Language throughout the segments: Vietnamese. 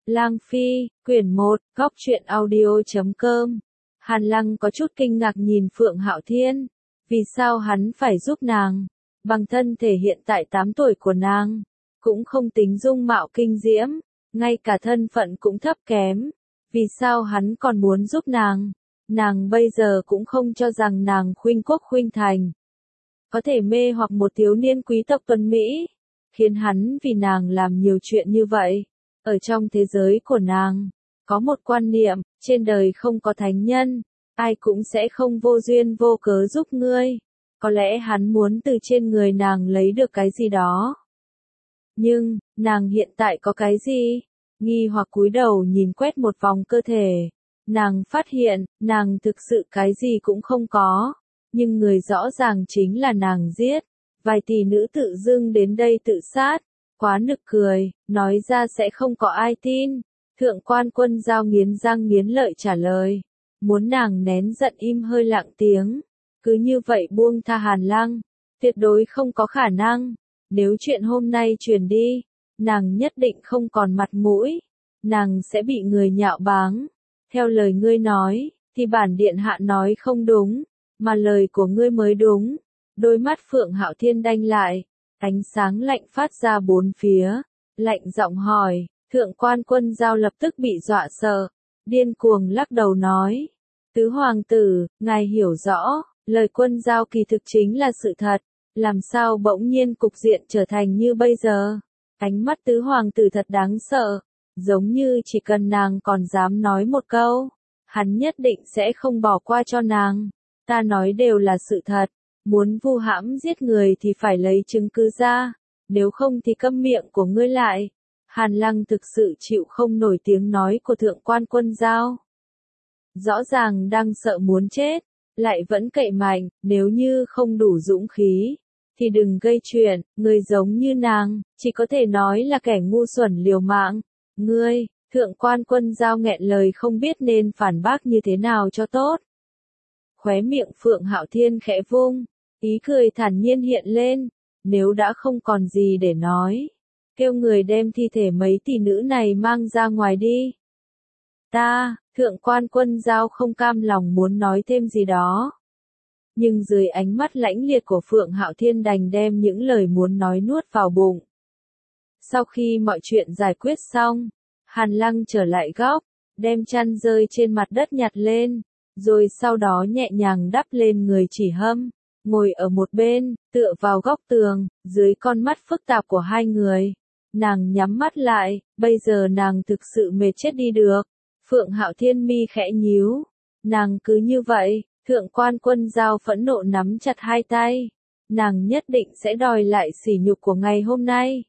Lang Phi, quyển 1, góc truyện audio.com. Hàn Lăng có chút kinh ngạc nhìn Phượng Hạo Thiên. Vì sao hắn phải giúp nàng? Bằng thân thể hiện tại 8 tuổi của nàng, cũng không tính dung mạo kinh diễm, ngay cả thân phận cũng thấp kém. Vì sao hắn còn muốn giúp nàng? Nàng bây giờ cũng không cho rằng nàng khuynh quốc khuynh thành, có thể mê hoặc một thiếu niên quý tộc tuấn Mỹ, khiến hắn vì nàng làm nhiều chuyện như vậy. Ở trong thế giới của nàng, có một quan niệm, trên đời không có thánh nhân, ai cũng sẽ không vô duyên vô cớ giúp ngươi. Có lẽ hắn muốn từ trên người nàng lấy được cái gì đó. Nhưng, nàng hiện tại có cái gì? Nghi hoặc cúi đầu nhìn quét một vòng cơ thể. Nàng phát hiện, nàng thực sự cái gì cũng không có. Nhưng người rõ ràng chính là nàng giết. Vài tỷ nữ tự dưng đến đây tự sát. Quá nực cười, nói ra sẽ không có ai tin. Thượng quan Quân Dao nghiến răng nghiến lợi trả lời. Muốn nàng nén giận im hơi lặng tiếng. Cứ như vậy buông tha Hàn Lăng. Tuyệt đối không có khả năng. Nếu chuyện hôm nay truyền đi, nàng nhất định không còn mặt mũi. Nàng sẽ bị người nhạo báng. Theo lời ngươi nói, thì bản điện hạ nói không đúng, mà lời của ngươi mới đúng. Đôi mắt Phượng Hạo Thiên đanh lại, ánh sáng lạnh phát ra bốn phía, lạnh giọng hỏi, Thượng quan Quân Dao lập tức bị dọa sợ, điên cuồng lắc đầu nói, tứ hoàng tử, ngài hiểu rõ, lời Quân Dao kỳ thực chính là sự thật, làm sao bỗng nhiên cục diện trở thành như bây giờ. Ánh mắt tứ hoàng tử thật đáng sợ, giống như chỉ cần nàng còn dám nói một câu, hắn nhất định sẽ không bỏ qua cho nàng. Ta nói đều là sự thật, muốn vu hãm giết người thì phải lấy chứng cứ ra, nếu không thì câm miệng của ngươi lại. Hàn Lăng thực sự chịu không nổi tiếng nói của Thượng quan Quân Dao. Rõ ràng đang sợ muốn chết, lại vẫn cậy mạnh, nếu như không đủ dũng khí, thì đừng gây chuyện, người giống như nàng, chỉ có thể nói là kẻ ngu xuẩn liều mạng. Ngươi, Thượng quan Quân Dao nghẹn lời không biết nên phản bác như thế nào cho tốt. Khóe miệng Phượng Hạo Thiên khẽ vung, ý cười thản nhiên hiện lên, nếu đã không còn gì để nói, kêu người đem thi thể mấy tỷ nữ này mang ra ngoài đi. Thượng quan Quân Dao không cam lòng muốn nói thêm gì đó. Nhưng dưới ánh mắt lãnh liệt của Phượng Hạo Thiên đành đem những lời muốn nói nuốt vào bụng. Sau khi mọi chuyện giải quyết xong, Hàn Lăng trở lại góc, đem chăn rơi trên mặt đất nhặt lên, rồi sau đó nhẹ nhàng đắp lên người Chỉ Hâm, ngồi ở một bên, tựa vào góc tường, dưới con mắt phức tạp của hai người. Nàng nhắm mắt lại, bây giờ nàng thực sự mệt chết đi được. Phượng Hạo Thiên mi khẽ nhíu, nàng cứ như vậy. Thượng quan Quân Dao phẫn nộ nắm chặt hai tay. Nàng nhất định sẽ đòi lại sỉ nhục của ngày hôm nay.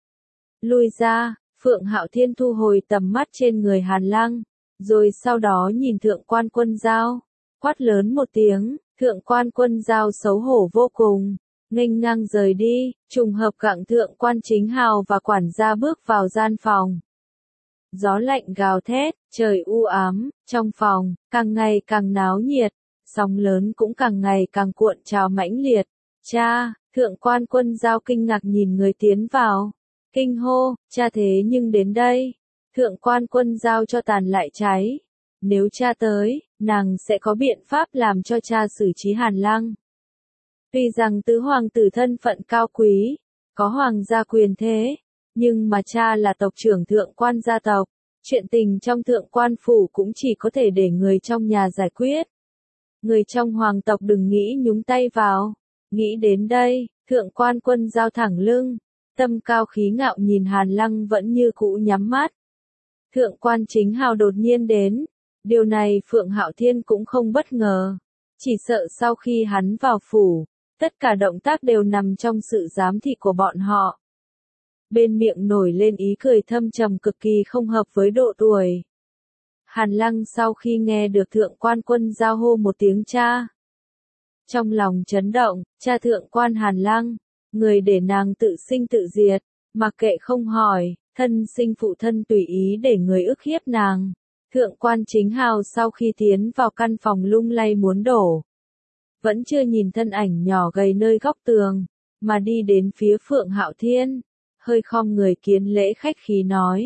Lui ra, Phượng Hạo Thiên thu hồi tầm mắt trên người Hàn Lăng, rồi sau đó nhìn Thượng quan Quân Dao, quát lớn một tiếng. Thượng quan Quân Dao xấu hổ vô cùng, nghênh ngang rời đi, trùng hợp gặng Thượng quan Chính Hào và quản gia bước vào gian phòng. Gió lạnh gào thét, trời u ám, trong phòng, càng ngày càng náo nhiệt. Sóng lớn cũng càng ngày càng cuộn trào mãnh liệt. Cha, Thượng quan Quân Dao kinh ngạc nhìn người tiến vào. Kinh hô, cha thế nhưng đến đây. Thượng quan Quân Dao cho tàn lại cháy. Nếu cha tới, nàng sẽ có biện pháp làm cho cha xử trí Hàn Lăng. Tuy rằng tứ hoàng tử thân phận cao quý, có hoàng gia quyền thế, nhưng mà cha là tộc trưởng thượng quan gia tộc. Chuyện tình trong thượng quan phủ cũng chỉ có thể để người trong nhà giải quyết. Người trong hoàng tộc đừng nghĩ nhúng tay vào. Nghĩ đến đây, Thượng quan Quân Dao thẳng lưng, tâm cao khí ngạo nhìn Hàn Lăng vẫn như cũ nhắm mắt. Thượng quan Chính Hào đột nhiên đến, điều này Phượng Hạo Thiên cũng không bất ngờ. Chỉ sợ sau khi hắn vào phủ, tất cả động tác đều nằm trong sự giám thị của bọn họ. Bên miệng nổi lên ý cười thâm trầm cực kỳ không hợp với độ tuổi. Hàn Lăng sau khi nghe được Thượng quan Quân Dao hô một tiếng cha, trong lòng chấn động, cha Thượng quan Hàn Lăng, người để nàng tự sinh tự diệt, mặc kệ không hỏi, thân sinh phụ thân tùy ý để người ức hiếp nàng. Thượng quan Chính Hào sau khi tiến vào căn phòng lung lay muốn đổ, vẫn chưa nhìn thân ảnh nhỏ gầy nơi góc tường, mà đi đến phía Phượng Hạo Thiên, hơi khom người kiến lễ khách khí nói,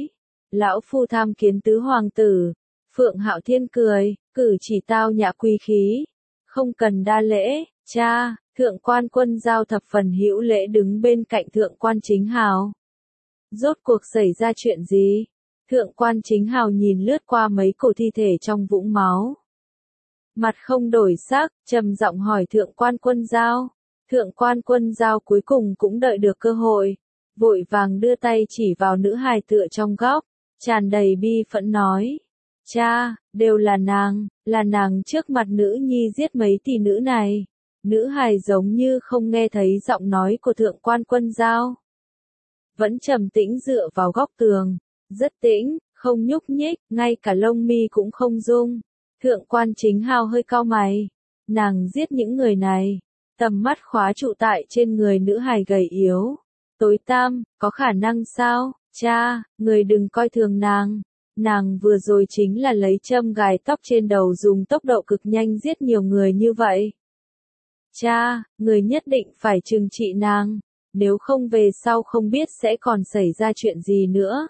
Lão phu tham kiến tứ hoàng tử. Phượng Hạo Thiên cười, cử chỉ tao nhã quý khí. Không cần đa lễ, cha. Thượng quan Quân Giao thập phần hữu lễ đứng bên cạnh thượng quan Chính Hào. Rốt cuộc xảy ra chuyện gì? Thượng quan Chính Hào nhìn lướt qua mấy cổ thi thể trong vũng máu. Mặt không đổi sắc, trầm giọng hỏi thượng quan Quân Giao. Thượng quan Quân Giao cuối cùng cũng đợi được cơ hội. Vội vàng đưa tay chỉ vào nữ hài tựa trong góc. Tràn đầy bi phẫn nói. Cha, đều là nàng trước mặt nữ nhi giết mấy tỷ nữ này. Nữ hài giống như không nghe thấy giọng nói của thượng quan Quân Giao. Vẫn trầm tĩnh dựa vào góc tường. Rất tĩnh, không nhúc nhích, ngay cả lông mi cũng không rung. Thượng quan Chính Hào hơi cau mày. Nàng giết những người này. Tầm mắt khóa trụ tại trên người nữ hài gầy yếu. Tối tăm, có khả năng sao? Cha, người đừng coi thường nàng. Nàng vừa rồi chính là lấy châm gài tóc trên đầu dùng tốc độ cực nhanh giết nhiều người như vậy. Cha, người nhất định phải trừng trị nàng. Nếu không về sau không biết sẽ còn xảy ra chuyện gì nữa.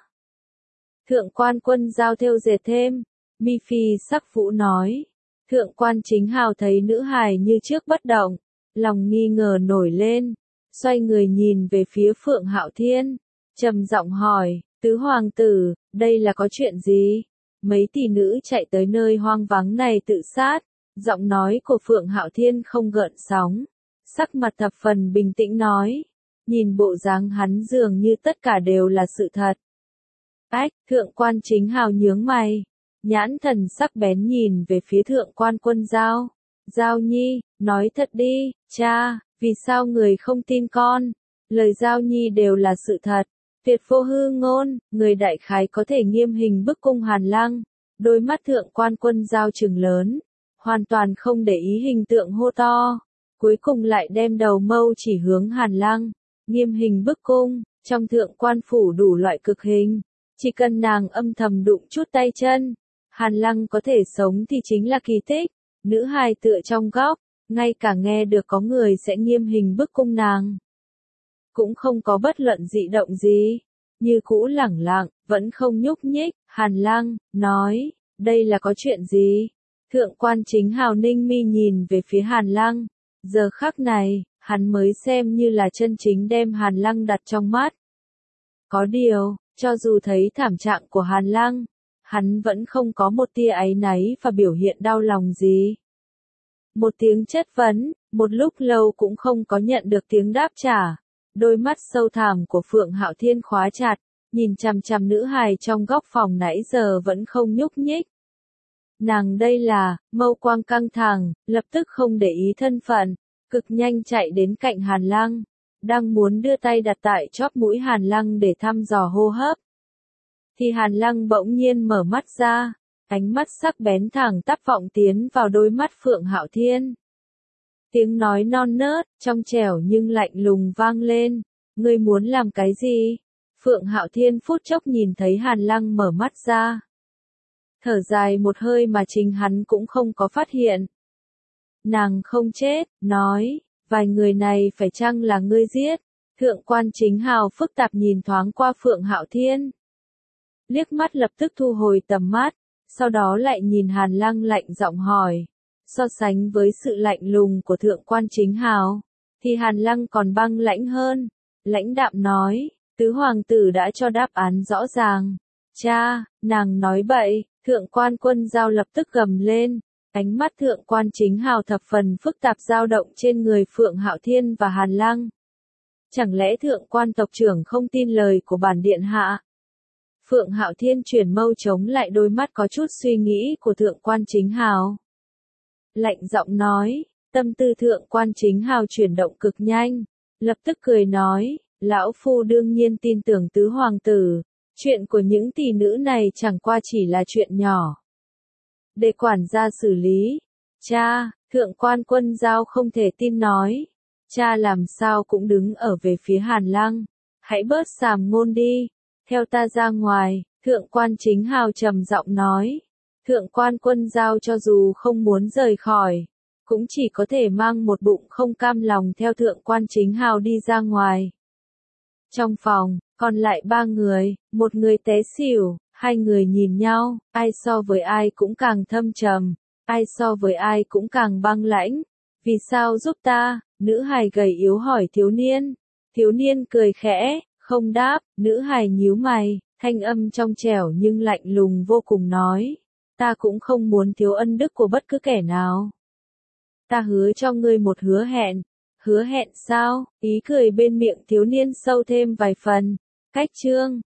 Thượng quan Quân Giao thêu dệt thêm. Mi Phi sắc vũ nói. Thượng quan Chính Hào thấy nữ hài như trước bất động. Lòng nghi ngờ nổi lên. Xoay người nhìn về phía Phượng Hạo Thiên. Trầm giọng hỏi, tứ hoàng tử, đây là có chuyện gì? Mấy tỷ nữ chạy tới nơi hoang vắng này tự sát. Giọng nói của Phượng Hạo Thiên không gợn sóng. Sắc mặt thập phần bình tĩnh nói. Nhìn bộ dáng hắn dường như tất cả đều là sự thật. Ách, thượng quan Chính Hào nhướng mày. Nhãn thần sắc bén nhìn về phía thượng quan Quân Giao. Giao Nhi, nói thật đi, cha, vì sao người không tin con? Lời Giao Nhi đều là sự thật. Tuyệt vô hư ngôn, người đại khái có thể nghiêm hình bức cung Hàn Lăng. Đôi mắt thượng quan Quân Giao trừng lớn. Hoàn toàn không để ý hình tượng hô to. Cuối cùng lại đem đầu mâu chỉ hướng Hàn Lăng. Nghiêm hình bức cung, trong thượng quan phủ đủ loại cực hình. Chỉ cần nàng âm thầm đụng chút tay chân. Hàn Lăng có thể sống thì chính là kỳ tích. Nữ hài tựa trong góc, ngay cả nghe được có người sẽ nghiêm hình bức cung nàng. Cũng không có bất luận dị động gì. Như cũ lẳng lặng, vẫn không nhúc nhích. Hàn Lăng, nói, đây là có chuyện gì? Thượng quan Chính Hào ninh mi nhìn về phía Hàn Lăng. Giờ khắc này, hắn mới xem như là chân chính đem Hàn Lăng đặt trong mắt. Có điều, cho dù thấy thảm trạng của Hàn Lăng, hắn vẫn không có một tia áy náy và biểu hiện đau lòng gì. Một tiếng chất vấn, một lúc lâu cũng không có nhận được tiếng đáp trả. Đôi mắt sâu thẳm của Phượng Hạo Thiên khóa chặt, nhìn chằm chằm nữ hài trong góc phòng nãy giờ vẫn không nhúc nhích. Nàng đây là, mâu quang căng thẳng, lập tức không để ý thân phận, cực nhanh chạy đến cạnh Hàn Lăng, đang muốn đưa tay đặt tại chóp mũi Hàn Lăng để thăm dò hô hấp. Thì Hàn Lăng bỗng nhiên mở mắt ra, ánh mắt sắc bén thẳng tắp vọng tiến vào đôi mắt Phượng Hạo Thiên. Tiếng nói non nớt, trong trẻo nhưng lạnh lùng vang lên, ngươi muốn làm cái gì? Phượng Hạo Thiên phút chốc nhìn thấy Hàn Lăng mở mắt ra. Thở dài một hơi mà chính hắn cũng không có phát hiện. Nàng không chết, nói, vài người này phải chăng là ngươi giết? Thượng quan Chính Hào phức tạp nhìn thoáng qua Phượng Hạo Thiên. Liếc mắt lập tức thu hồi tầm mắt, sau đó lại nhìn Hàn Lăng lạnh giọng hỏi. So sánh với sự lạnh lùng của thượng quan Chính Hào, thì Hàn Lăng còn băng lãnh hơn. Lãnh đạm nói, tứ hoàng tử đã cho đáp án rõ ràng. Cha, nàng nói bậy, thượng quan Quân Giao lập tức gầm lên. Ánh mắt thượng quan Chính Hào thập phần phức tạp dao động trên người Phượng Hạo Thiên và Hàn Lăng. Chẳng lẽ thượng quan tộc trưởng không tin lời của bản điện hạ? Phượng Hạo Thiên chuyển mâu chống lại đôi mắt có chút suy nghĩ của thượng quan Chính Hào. Lạnh giọng nói, tâm tư thượng quan Chính Hào chuyển động cực nhanh, lập tức cười nói, lão phu đương nhiên tin tưởng tứ hoàng tử, chuyện của những tỷ nữ này chẳng qua chỉ là chuyện nhỏ. Để quản gia xử lý. Cha, thượng quan Quân Giao không thể tin nói. Cha làm sao cũng đứng ở về phía Hàn Lăng. Hãy bớt sàm ngôn đi. Theo ta ra ngoài, thượng quan Chính Hào trầm giọng nói. Thượng quan Quân Giao cho dù không muốn rời khỏi, cũng chỉ có thể mang một bụng không cam lòng theo thượng quan Chính Hào đi ra ngoài. Trong phòng, còn lại 3 người, một người té xỉu, Hai người nhìn nhau, ai so với ai cũng càng thâm trầm, ai so với ai cũng càng băng lãnh. Vì sao giúp ta? Nữ hài gầy yếu hỏi thiếu niên. Thiếu niên cười khẽ, không đáp, nữ hài nhíu mày, thanh âm trong trẻo nhưng lạnh lùng vô cùng nói. Ta cũng không muốn thiếu ân đức của bất cứ kẻ nào. Ta hứa cho ngươi một hứa hẹn. Hứa hẹn sao? Ý cười bên miệng thiếu niên sâu thêm vài phần. Cách chương